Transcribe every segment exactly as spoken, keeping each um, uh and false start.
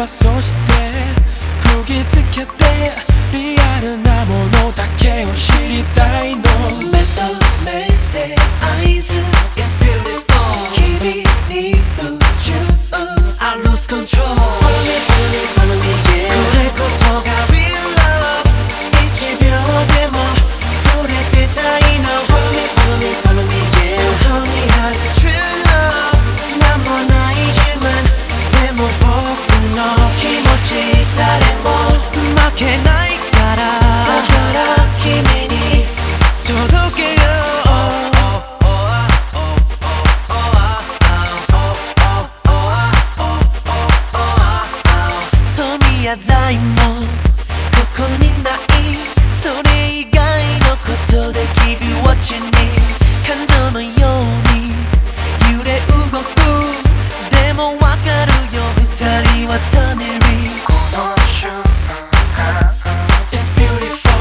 はそして釘付けてリアルなものだけを知りたいの。 目と目で合図 It's beautiful 君に夢中 I lose control Follow me, follow me, follow me, yeah これこそが real love 一秒でも触れてたいの Follow me, follow me, follow me, yeah Honey, I true love なんもない human でも僕の気持ち誰も負けないからだから君に届けよう富や財もここにないそれ以外のことで Keep you watching me 感情のように揺れ動くでもわかるよ二人は種類この瞬間 It's beautiful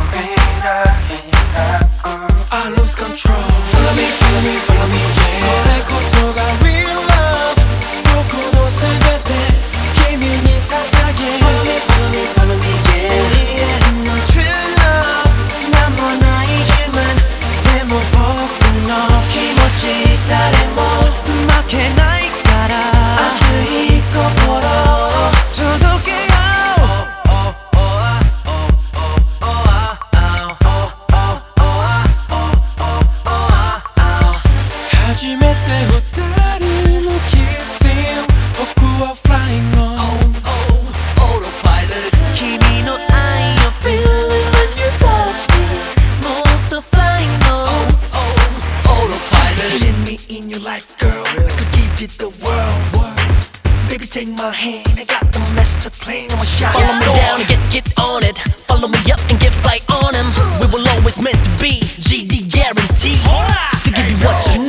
I lose control Follow me, follow me, follow me, yeah これこそが real love 僕の全て君に捧げ Follow me, follow me, follow me, yeah No true love なんもない human でも僕の気持ち誰も負けないから熱い心届けよ初めて二人のキス僕は flying on Autopilot 君の愛を feeling when you touch me もっと flying on Autopilot Let me in your life, girl. I could give you the world. Baby, take my hand. I got the master plan. I'm a shot. Follow me down and get get on it. Follow me up and get flight on him. We will always meant to be. G D guarantee to give you what you